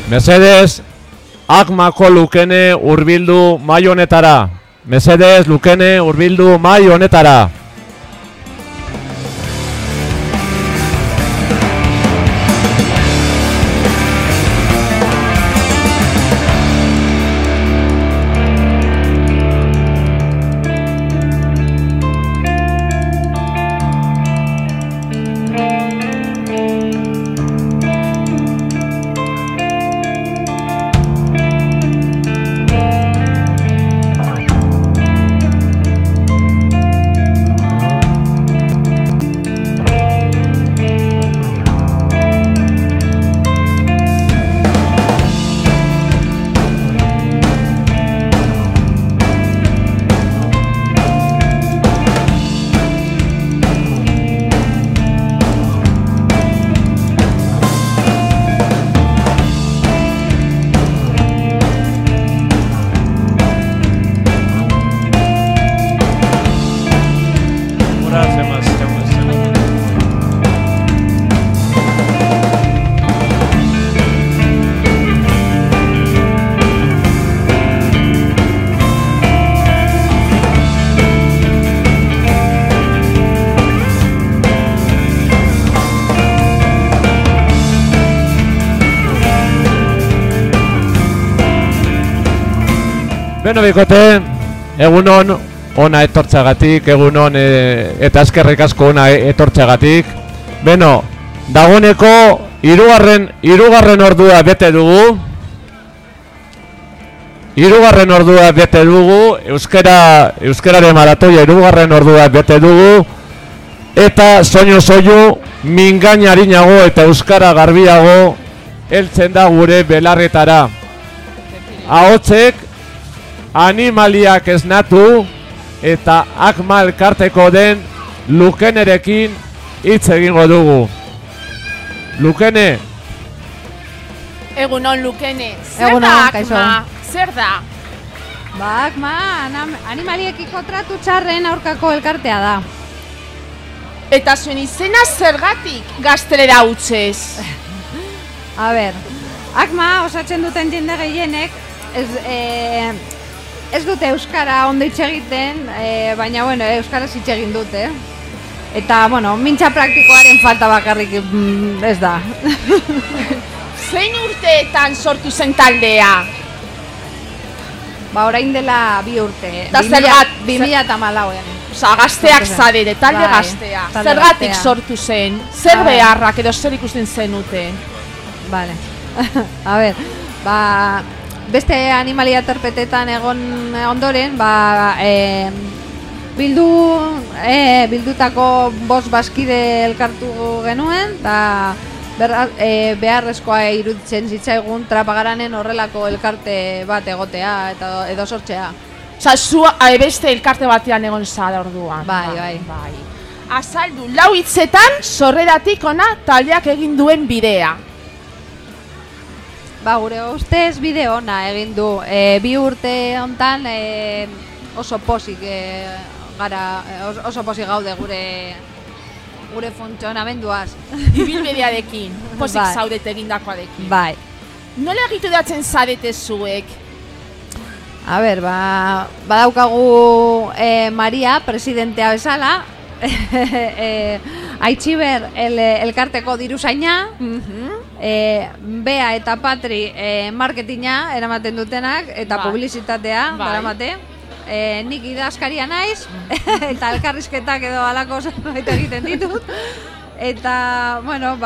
Mesedez, Akmako Lukene hurbildu mahai honetara. Mesedez, Lukene hurbildu mahai honetara. Beno bikote, egunon ona etortzagatik, egunon eta eskerrik asko ona etortzagatik. Beno, dagoeneko hirugarren ordua bete dugu. Hirugarren ordua bete dugu, euskararen maratoia hirugarren ordua bete dugu. Eta soinu mingain arinago eta euskara garbiago heltzen da gure belarretara. Ahotsek animaliak esnatu eta Akma elkarteko den Lukenerekin hitz egingo dugu. Lukene. Egunon Lukene. Zer da Akma? Zer da? Ba, Akma animaliekiko tratu txarren aurkako elkartea da. Eta zuen izena zergatik gaztelera hutsez? A ber, Akma osatzen duten jende gehienek ez dute euskara ondo hitz egiten, baina bueno, euskaraz hitz egin dute. Eta bueno, mintza praktikoaren falta bakarrik ez da. Zein urteetan sortu zen taldea? Ba, orain dela 2 urte. 2014an. Osa, gazteak zarete, talde gaztea. Zergatik sortu zen? Zer beharrak edo zer ikusten zenute? Vale. A ber, ba, beste animalia terpetetan egon ondoren, ba, bildutako 5 bazkide elkartu genuen, eta beharrezkoa iruditzen zitzaigun Trapagaranen horrelako elkarte bat egotea edo sortzea. Osa, zu beste elkarte batean egon zara orduan. Bai. Azaldu, 4 hitzetan sorreratik ona taldeak egin duen bidea. Ba, gure ustez bide ona egin du. 2 urte hontan oso pozik gaude gure funtzionamenduaz. Ibilbidearekin, pozik zaudete egindakoarekin. Bai. Nola egitu datzen zarete zuek? A ber, badaukagu Maria, presidentea bezala, Aitziber elkarteko diruzaina, Bea eta Patri marketinga eramaten dutenak eta publizitatea eramate. Nik idazkaria naiz eta elkarrizketak edo halako zerbait egiten ditut. Eta, bueno,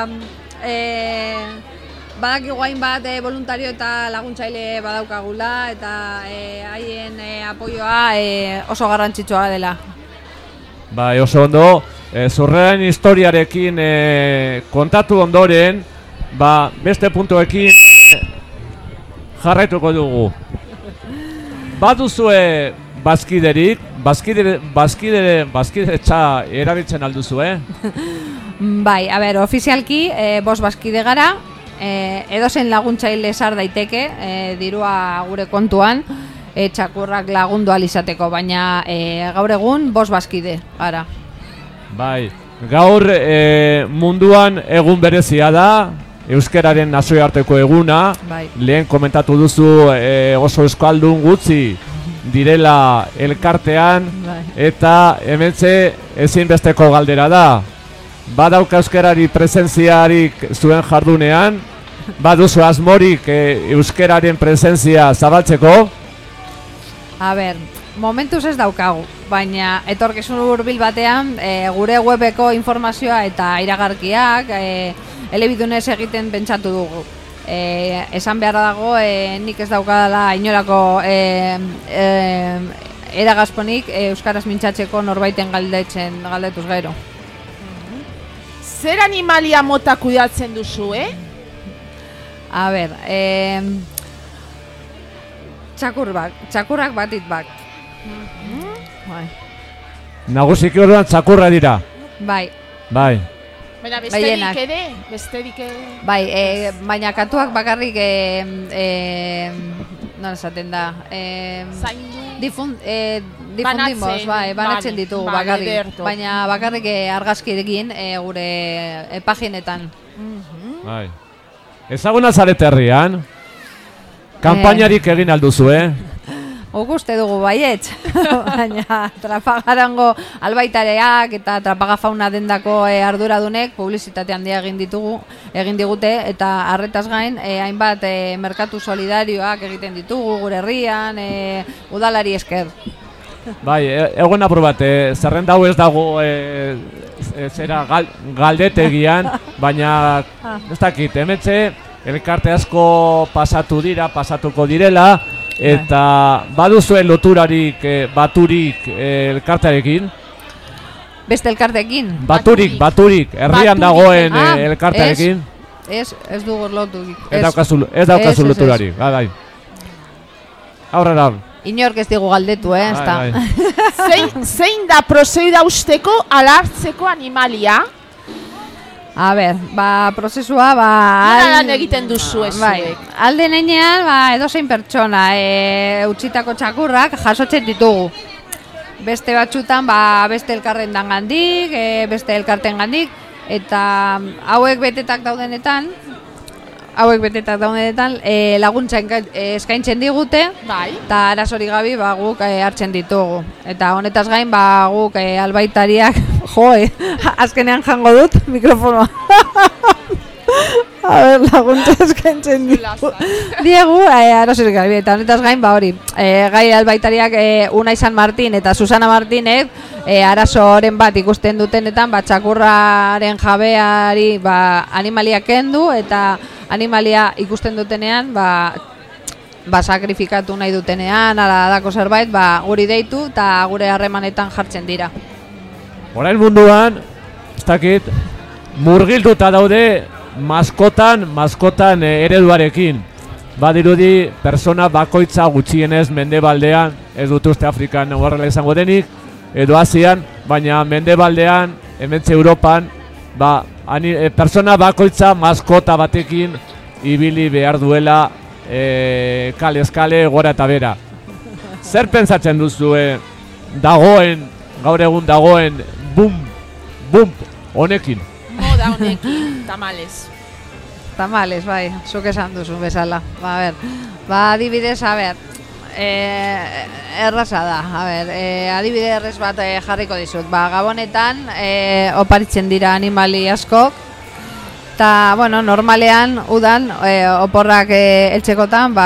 badakigu hainbat voluntario eta laguntzaile badaukagula eta haien apoioa oso garrantzitsua dela. Bai, oso ondo, zurrean historiarekin kontatu ondoren, beste puntuekin jarraituko dugu. Baduzue bazkiderik, bazkidetza erabiltzen alduzue? Bai, a ber, ofizialki 5 bazkide gara, edozen laguntzaile sar daiteke, dirua gure kontuan, txakurrak lagundu alizateko, baina gaur egun 5 bazkide gara. Bai, gaur munduan egun berezia da, euskararen nazioarteko eguna, Bai. lehen komentatu duzu oso euskaldun gutxi direla elkartean, Bai. eta hementxe ezinbesteko galdera da. Badauka euskarari presentziarik zuen jardunean, baduzu asmorik euskararen presentzia zabaltzeko? A ber, momentuz ez daukagu, baina etorkizun hurbil batean gure webeko informazioa eta iragarkiak elebidunez egiten pentsatu dugu. Esan beharra dago, nik ez daukadala inolako eragazponik euskaraz mintzatzeko norbaiten galdetuz gero. Zer animalia mota kudeatzen duzu, A ber, txakurrak batit bak. Bai. Nagusiki orduan txakurra dira. Bai. Bai. Baina Gehienak. besterik ere? Bai, baina katuak bakarrik nola esaten da? Zaindu? Difundimos, bai, banatzen ditugu bakarrik. Ederto. Baina bakarrik argazkirekin gure paginetan. Bai. Ezaguna zarete herrian? Kanpainarik egin alduzu, Guk uste dugu baietz, baina Trapagarango albaitareak eta Trapaga fauna dendako arduradunek publizitate handia egin digute, eta arretaz gain hainbat merkatu solidarioak egiten ditugu gure herrian, udalari esker. Bai, egon apur bat, zerrenda hau ez dago zera galdetegian, baina ez dakit, hementxe elkarte asko pasatuko direla, eta baduzuen loturarik baturik elkartearekin? Beste elkarteekin? Baturik, herrian dagoen elkartearekin? Ez dugu loturik. Ez daukazu loturarik, bai. Aurrera. Inork ez digu galdetu, ez da. Zein da prozedura usteko alartzeko animalia? A ber, prozesua, nola lan egiten duzu zuek? Alde nenean, edozein pertsona, utzitako txakurrak jasotzen ditugu. Beste batxutan, beste elkarren dangandik, beste elkarten gandik, eta hauek betetak daudenetan, laguntza eskaintzen digute, eta arazori gabi guk hartzen ditugu. Eta honetaz gain, guk albaitariak, azkenean jango dut mikrofonoa. A ber, laguntza eskaintzen diegu, arazori gabi. Eta honetaz gain, gai albaitariak Unai San Martin eta Susana Martinek arazoren bat ikusten dutenetan, txakurraren jabeari animaliak kendu, eta animalia ikusten dutenean, sakrifikatu nahi dutenean, ala dako zerbait, guri deitu eta gure harremanetan jartzen dira. Orain munduan, ez dakit, murgilduta daude maskotan ereduarekin. Badirudi, persona bakoitza gutxienez mendebaldean, ez dut uste Afrikan horrela izango denik, edo Asian, baina mendebaldean, hementxe Europan, persona bakoitza maskota batekin ibili behar duela kale gora eta bera. Zer pentsatzen duzu gaur egun dagoen bump honekin? Moda honekin, tamales. Tamales, bai, zuk esan duzu bezala. Adibidez, erraza da, adibide errez bat jarriko dizut. Gabonetan oparitzen dira animali askok, eta, normalean, udan, oporrak eltzekotan,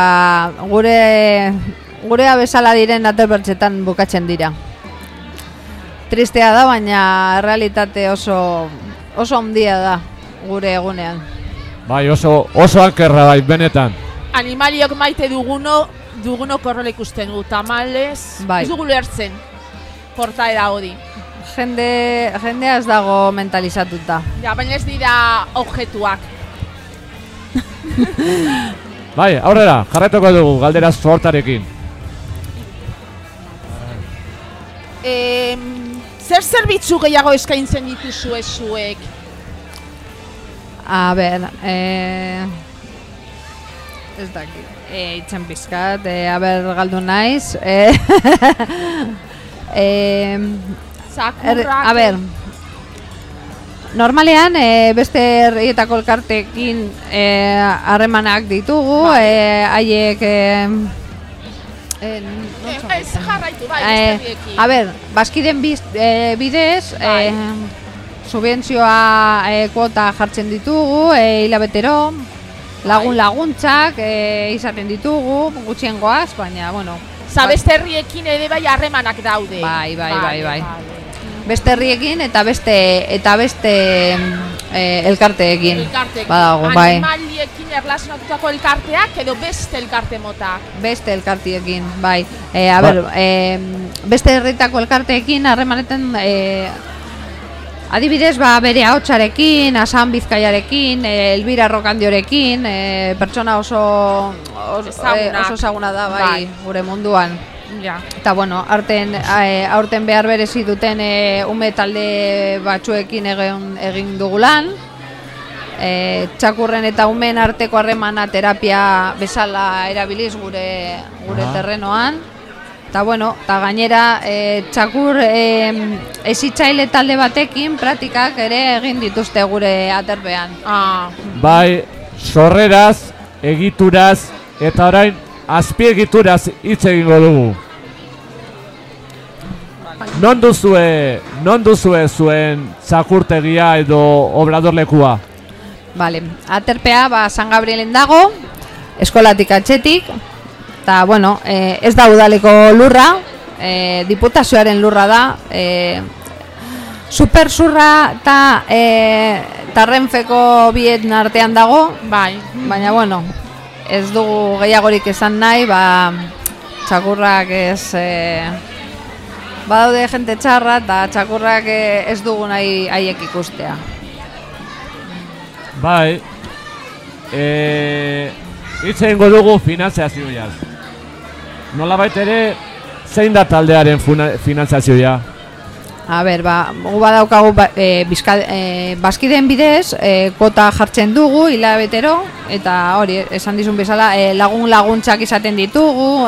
gure abezala diren aterbertzetan bukatzen dira. Tristea da, baina realitate oso handia da gure egunean. Bai, oso ankerra bai, benetan. Animaliok maite dugunok horrela ikusten du, tamales, ez dugu lertzen portaera hori. Jendea ez dago mentalizatuta. Ja, baina ez dira objetuak. Bai, aurrera, jarretuko dugu galdera sortarekin. Zer zerbitzu gehiago eskaintzen dituzu zuek? A ber, ez dakit, itzen pizkat, galdu naiz. Zakurrak... A ber, normalean beste herrietako elkarteekin harremanak ditugu, haiek jarraitu, bai, a ber, bazkiden bidez, subentzioa kuota jartzen ditugu, hilabetero, laguntzak izaten ditugu, gutxiengoaz, baina, bueno. Beste herriekin ere bai harremanak daude. Bai. Beste herriekin eta beste elkarteekin. Badago, bai. Animaliekin erlazionatutako elkarteak edo beste elkarte motak? Beste elkarteekin, bai. Beste herritako elkarteekin harremanetan adibidez, bere ahotsarekin, Asan Bizkaiarekin, Elbira Rokandiorekin, pertsona oso ezaguna da, bai, gure munduan. Eta, bueno, aurten behar berezi duten ume talde batzuekin egin dugu lan. Txakurren eta umen arteko harremana terapia bezala erabiliz gure terrenoan. Eta, bueno, gainera txakur ezitzaile talde batekin praktikak ere egin dituzte gure aterpean. Bai, sorreraz, egituraz eta orain azpiegituraz hitz egingo dugu. Non duzue zuen txakurtegia edo obradorlekua? Bale, aterpea San Gabrielen dago, eskolatik atxetik. Eta, bueno, ez da udaleko lurra, diputazioaren lurra da, supersurra eta Renfeko bieten artean dago, baina, bueno, ez dugu gehiagorik esan nahi, txakurrak ez, badaude jente txarra eta txakurrak ez dugu nahi haiek ikustea. Bai, hitz egingo dugu finanziazioaz. Nolabait ere, zein da taldearen finanziazioa? A ber, gu badaukagu bazkideen bidez, kuota jartzen dugu hilabetero, eta hori, esan dizun bezala, laguntzak izaten ditugu,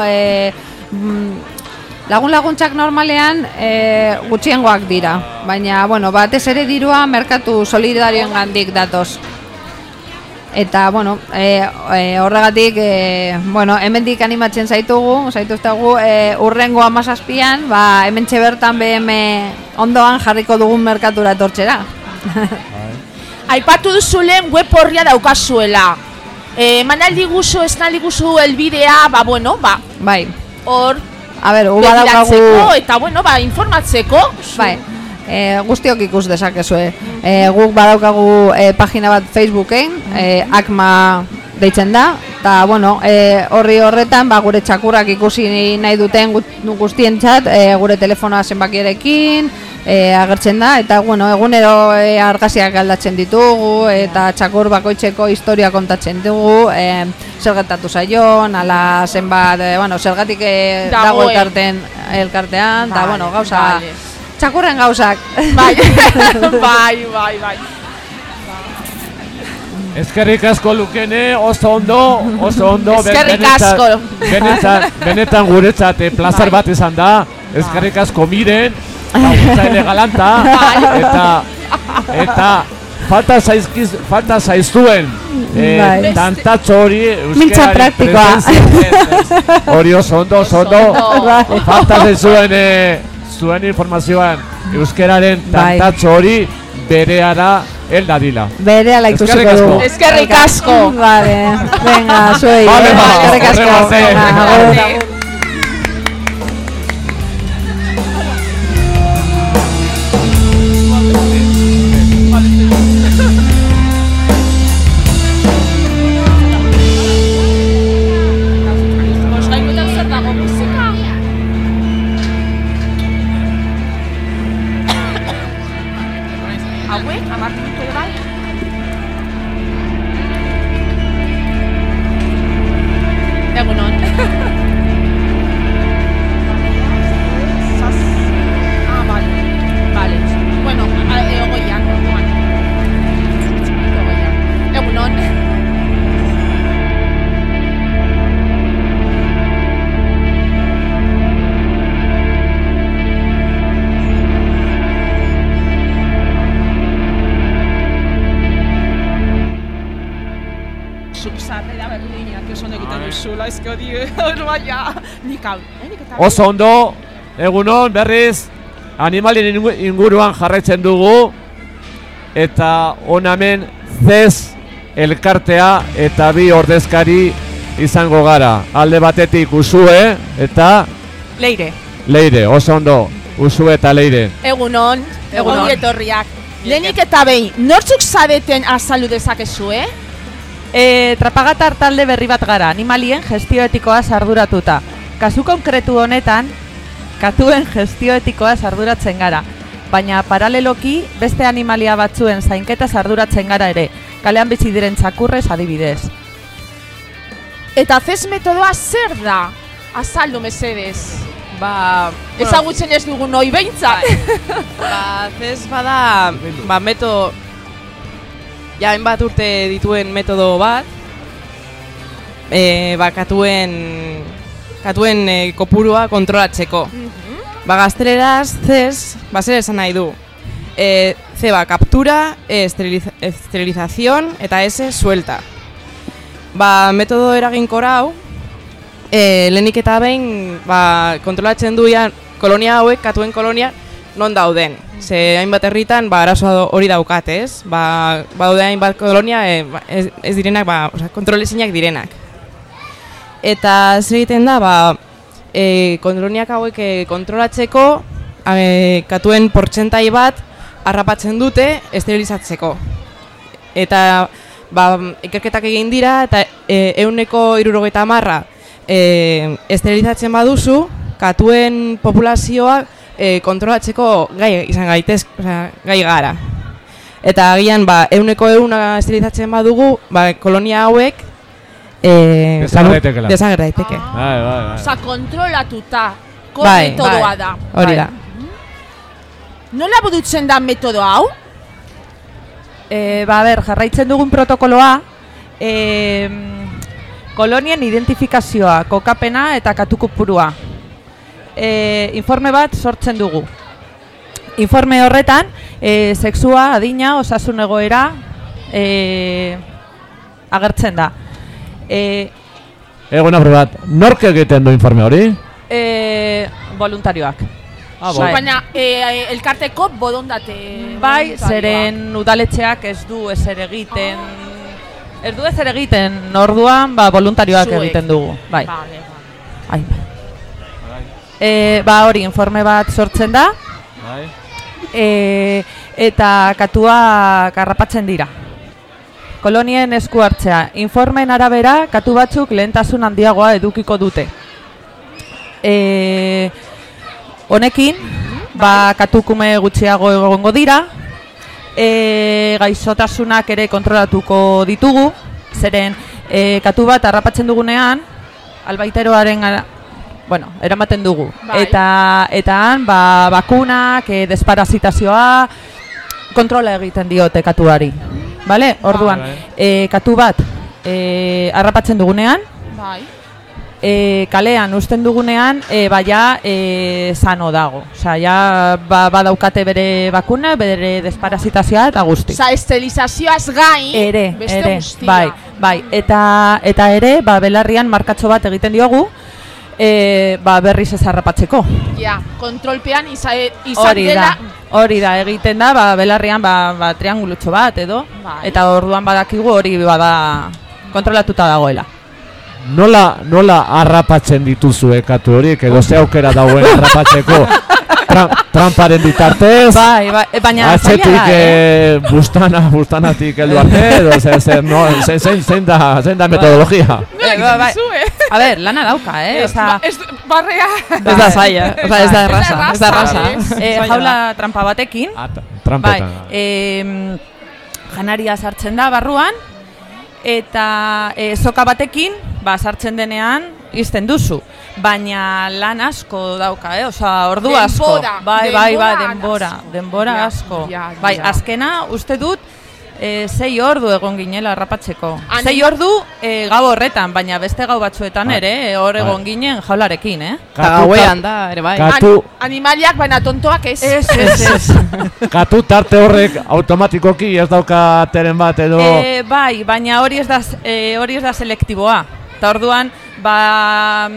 laguntzak normalean gutxiengoak dira, baina, bueno, batez ere dirua merkatu solidarioen gandik datoz. Eta, bueno, horregatik, hemendik animatzen zaituztegu urrengo 17an, hementxe bertan BM ondoan jarriko dugun merkatura etortzera. Aipatu duzulen web horria daukazuela. Manaldi guzu, esnaldi guzu elbidea, bai. Hor, begiratzeko eta, informatzeko. Bai. Guztiok ikus dezakezue. Guk badaukagu pagina bat Facebooken, ACMA deitzen da, eta horretan gure txakurrak ikusi nahi duten guztientzat gure telefonoa zenbakierekin agertzen da, eta egunero argazkiak aldatzen ditugu eta txakur bakoitzeko historia kontatzen dugu, zer gertatu zaion, ala zenbat, zergatik dago elkartean, eta gauza txakurren gauzak. Bai. Eskerrik asko Lukene, oso ondo. Eskerrik asko. Benetan guretzat plazar bat izan da. Eskerrik asko Miren, laguntzaile galanta. Eta falta zaizuen tantatxo hori euskeraren presentzia. Hori oso ondo. Falta zaizuen zuen informazioan euskeraren tantatxo hori bereara helda dila. Berehala ikusiko du. Eskerrik asko. Vale, venga, zuei. Eskerrik asko. Egunon. eske hori, hori baina, nik hau. Oso ondo, egunon berriz, animalien inguruan jarraitzen dugu, eta onamen CES elkartea eta bi ordezkari izango gara. Alde batetik Usue eta Leire, oso ondo, Usue eta Leire. Egunon etorriak. Lehenik eta behin, nortzuk zareten azaldu dezakezu, Trapagatar talde berri bat gara, animalien gestio etikoaz arduratuta. Kasu konkretu honetan, katuen gestio etikoaz arduratzen gara, baina paraleloki beste animalia batzuen zainketaz arduratzen gara ere, kalean bizi diren txakurrez adibidez. Eta CES metodoa zer da? Azaldu mesedez. Ezagutzen ez dugun hoi behintzat. CES bada, metodo, ja hainbat urte dituen metodo bat, katuen kopurua kontrolatzeko. Gazteleraz CES, zer esan nahi du. C captura, esterilización eta S suelta. Metodo eraginkor hau, lehenik eta behin kontrolatzen duian kolonia hauek, katuen kolonia, non dauden. Ze hainbat herritan arazoa hori daukat, ez? Daude hainbat kolonia ez direnak, kontrolezinak direnak. Eta zer egiten da, koloniak hauek kontrolatzeko, katuen portzentai bat harrapatzen dute esterilizatzeko. Eta ikerketak egin dira eta 170 esterilizatzen baduzu, katuen populazioa kontrolatzeko gai izan gai gara. Eta agian 100% esterilizatzen badugu, kolonia hauek desager daiteke. Osa, kontrolatuta metodoa da. Hori da. Nola burutzen da metodo hau? Jarraitzen dugun protokoloa, kolonien identifikazioa, kokapena eta katukupurua. Informe bat sortzen dugu. Informe horretan, sexua, adina, osasun egoera agertzen da. Egon apur bat, nork egiten du informe hori? Voluntarioak. Baina elkarteko bodondate. Zeren udaletxeak ez du ezer egiten. Orduan voluntarioak egiten dugu. Hori informe bat sortzen da. Eta katuak harrapatzen dira. Kolonien esku hartzea. Informeen arabera, katu batzuk lehentasun handiagoa edukiko dute. Honekin, katukume gutxiago egongo dira, gaixotasunak ere kontrolatuko ditugu, zeren katu bat harrapatzen dugunean, albaiteroaren eramaten dugu. Eta han, bakunak, desparazitazioa, kontrola egiten diote katuari. Orduan, katu bat harrapatzen dugunean, kalean usten dugunean, sano dago. Badaukate bere bakuna, bere desparazitazioa eta guzti. Esterilizazioaz gain, beste guztia. Eta ere, belarrian markatxo bat egiten diogu, berriz ez harrapatzeko. Kontrolpean izan dela. Hori da, egiten da, belarrian triangulutxo bat edo, eta orduan badakigu hori kontrolatuta dagoela. Nola harrapatzen dituzu katu horiek edo ze aukera dauen harrapatzeko tramparen bitartez? Baina atzetik bustanatik heldu arte edo zein da metodologia? A ber, lana dauka, barrea. Ez da zaila, ez da erraza. Jaula trampa batekin. Janaria sartzen da barruan, eta soka batekin, sartzen denean, izten duzu. Baina lan asko dauka, ordu asko. Denbora asko. Azkena, uste dut, 6 ordu egon ginela harrapatzeko. 6 ordu gau horretan, baina beste gau batzuetan ere, hor egon ginen jaularekin, Gauean da, ere bai. Animaliak, baina tontoak ez. Ez. Katu tarte horrek automatikoki ez dauka teren bat edo... Baina hori ez da selektiboa. Eta orduan, ba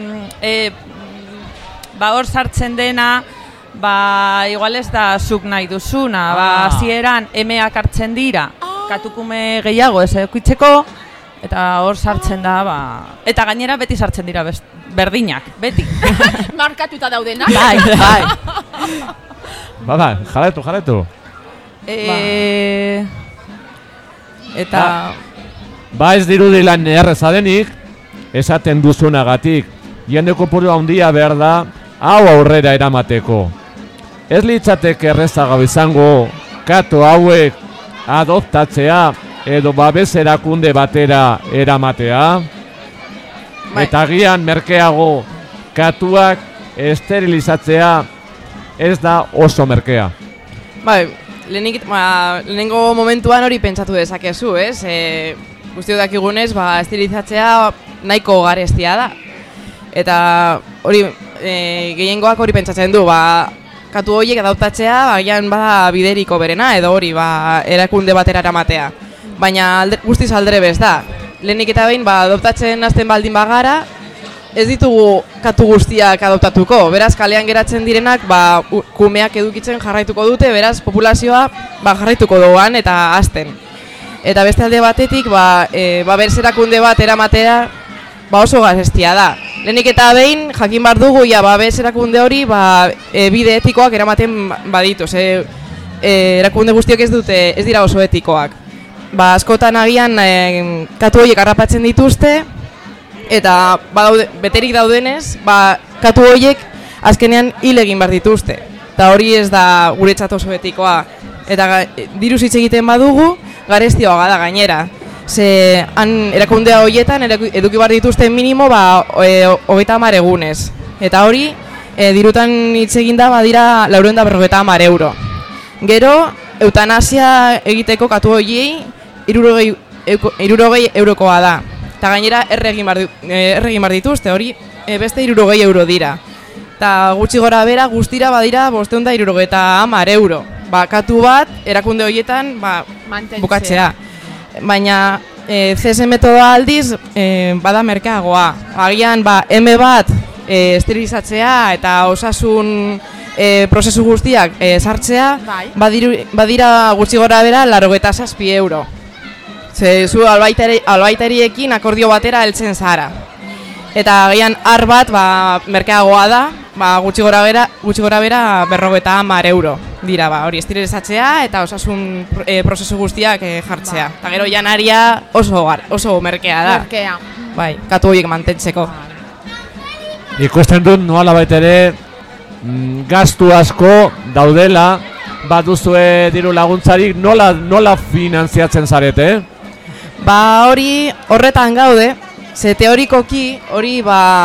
hor sartzen dena, igual ez da zuk nahi duzuna, hasieran emeak hartzen dira, katukume gehiago ez eukitzeko, eta hor sartzen da, eta gainera beti sartzen dira berdinak, beti. Markatuta daudenak. Bai. Jarretu. Eta... ez dirudi lan erreza denik, esaten duzunagatik, jende kopuru handia behar da, hau aurrera eramateko. Ez litzateke errezago izango, katu hauek adoptatzea, edo babes erakunde batera eramatea, eta agian merkeago katuak esterilizatzea ez da oso merkea. Bai, lehenengo momentuan hori pentsatu dezakezu, ez? Guztiok dakigunez, esterilizatzea nahiko garestia da. Eta hori, gehiengoak hori pentsatzen du, katu horiek adoptatzea, agian bada bideriko berena, edo hori, erakunde batera eramatea. Baina guztiz aldrebez da. Lehenik eta behin, adoptatzen hasten baldin bagara, ez ditugu katu guztiak adoptatuko. Beraz, kalean geratzen direnak, kumeak edukitzen jarraituko dute, beraz, populazioa jarraituko doan eta hasten. Eta beste alde batetik, babes erakunde bat eramatea, oso garestia da. Lehenik eta behin, jakin behar dugu, babes erakunde hori, bide etikoak eramaten baditu. Erakunde guztiok ez dira oso etikoak. Askotan agian katu horiek harrapatzen dituzte, eta beterik daudenez, katu horiek azkenean hil egin behar dituzte. Eta hori ez da guretzat oso etikoa. Eta diruz hitz egiten badugu, garestioa da gainera. Han erakundea horietan eduki behar dituzten minimo 30 egunez. Eta hori, dirutan hitz egin da badira 450 euro. Gero, eutanasia egiteko katu horiei 60 eurokoa da. Eta gainera erregin behar dituzte, hori beste 60 euro dira. Eta gutxi gora bera guztira badira 560 euro. Katu bat erakunde horietan bukatzea. Baina CS metodoa aldiz bada merkeagoa. Agian M bat esterilizatzea eta osasun prozesu guztiak sartzea badira gutxi gora bera 87 euro. Zu albaitariekin akordio batera heltzen zara. Eta agian ar bat merkeagoa da, gutxi gora bera 50 euro dira, hori esterilizatzea eta osasun prozesu guztiak jartzea. Eta gero janaria oso merkea da. Merkea. Bai, katu horiek mantentzeko. Ikusten dut nola baitere gastu asko daudela, baduzue diru laguntzarik, nola finanziatzen zarete? Hori horretan gaude, ze teorikoki hori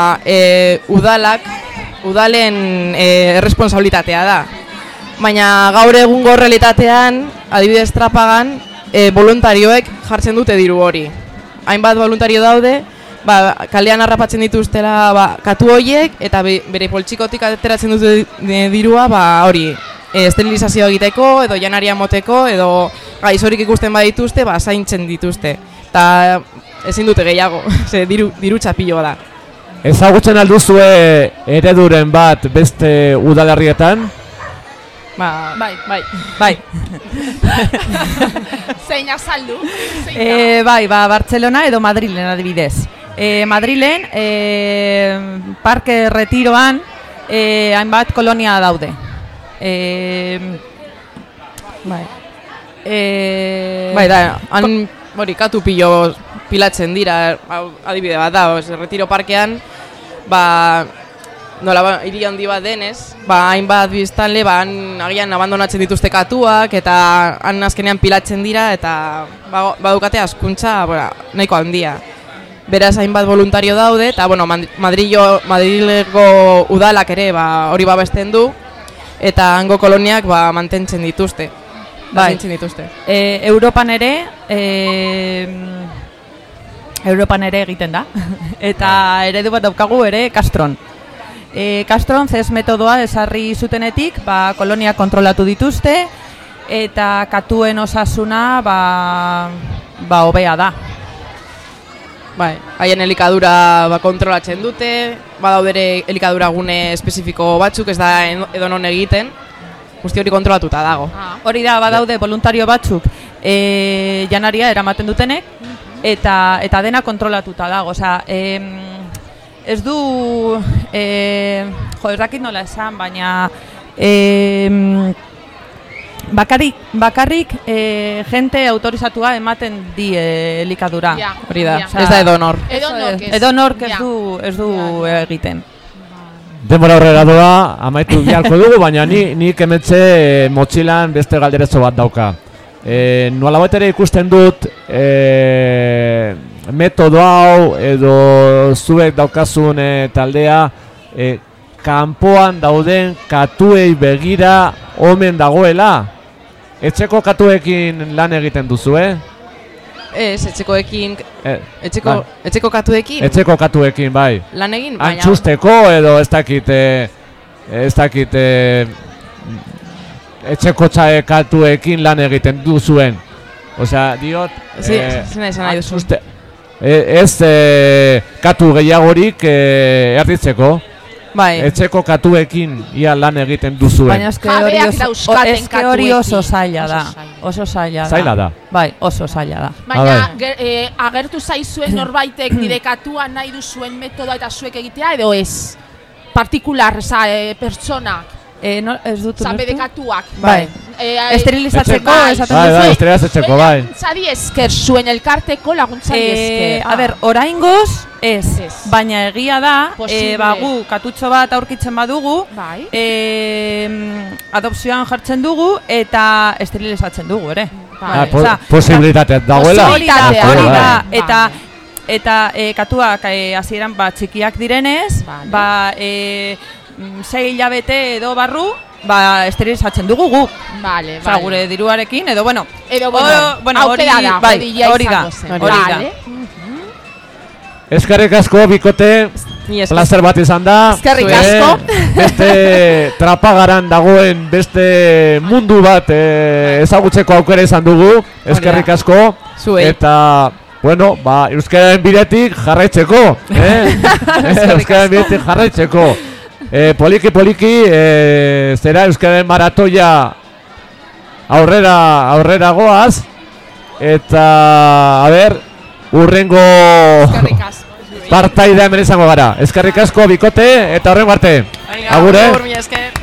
udalen erresponsabilitatea da. Baina gaur egungo realitatean, adibidez Trapagan, voluntarioek jartzen dute diru hori. Hainbat voluntario daude, kalean harrapatzen dituztela katu horiek, eta bere poltsikotik ateratzen dute dirua hori esterilizazioa egiteko, edo janaria moteko, edo gaizorik ikusten badituzte, zaintzen dituzte. Eta ezin dute gehiago, diru txapillo da. Ezagutzen alduzue ereduren bat beste udalerrietan? Bai. Zein azaldu? Bartzelona edo Madrilen adibidez. Madrilen, Parke Retiroan, hainbat kolonia daude. Hori, katu pilo pilatzen dira, adibide bat da, Retiro Parkean, hiri handi bat denez, hainbat biztanle, agian abandonatzen dituzte katuak, eta han azkenean pilatzen dira, eta badukate askuntza nahiko handia. Beraz, hainbat voluntario daude, eta Madrileko udalak ere hori babesten du, eta hango koloniak mantentzen dituzte. Europan ere egiten da, eta eredu bat daukagu ere Castron. Castron CES metodoa ezarri zutenetik, kolonia kontrolatu dituzte, eta katuen osasuna hobea da. Bai, haien elikadura kontrolatzen dute, badaude ere elikadura gune espezifiko batzuk, ez da edonon egiten, guzti hori kontrolatuta dago. Hori da, badaude voluntario batzuk janaria eramaten dutenek, eta dena kontrolatuta dago, osea, ez du, ez dakit nola esan, baina bakarrik jente autorizatua ematen di elikadura. Hori da, ez da edonor. Edonork ez du egiten. Denbora horrela doa, amaitu biharko dugu, baina nik hementxe motxilan beste galderetzo bat dauka. Nola bat ere ikusten dut metodo hau edo zuek daukazun taldea kanpoan dauden katuei begira omen dagoela. Etxeko katuekin lan egiten duzu, Ez, etxekoekin, bai. etxeko katuekin? Etxeko katuekin, bai. Lan egin, baina... Antxusteko edo ez dakit etxeko katuekin lan egiten duzuen. Osea, diot... Zena esan nahi duzu. Ez katu gehiagorik erditzeko. Bai. Etxeko katuekin ia lan egiten duzuen. Baina eske hori oso zaila da. Oso zaila da. Zaila da. Bai, oso zaila da. Baina agertu zaizuen norbaitek nire katua nahi duzuen metodoa eta zuek egitea edo ez? Partikular, pertsonak. Ez dut bere katuak. Bai. Esterilizatzeko esaten duzu. Bai, esterilizatzeko, bai. Laguntzari esker, zuen elkarteko laguntzari esker. A ber, oraingoz ez. Baina egia da, gu katutxo bat aurkitzen badugu, adopzioan jartzen dugu eta esterilizatzen dugu, ere. Posibilitatea dagoela. Hori da, eta katuak hasieran txikiak direnez, 6 hilabete edo barru, esterilizatzen dugu guk. Osa, gure diruarekin, edo bueno, hori da. Eskerrik asko, bikote, plazer bat izan da. Eskerrik asko. Beste Trapagaran dagoen beste mundu bat ezagutzeko aukera izan dugu. Eskerrik asko. Eta, bueno, euskararen bidetik jarraitzeko. Euskararen bidetik jarraitzeko. Poliki, zera euskararen maratoia aurrera goaz. Eta, a ber, urrengo partaidea hemen izango gara. Eskerrik asko, bikote, eta horrengo arte. Agur,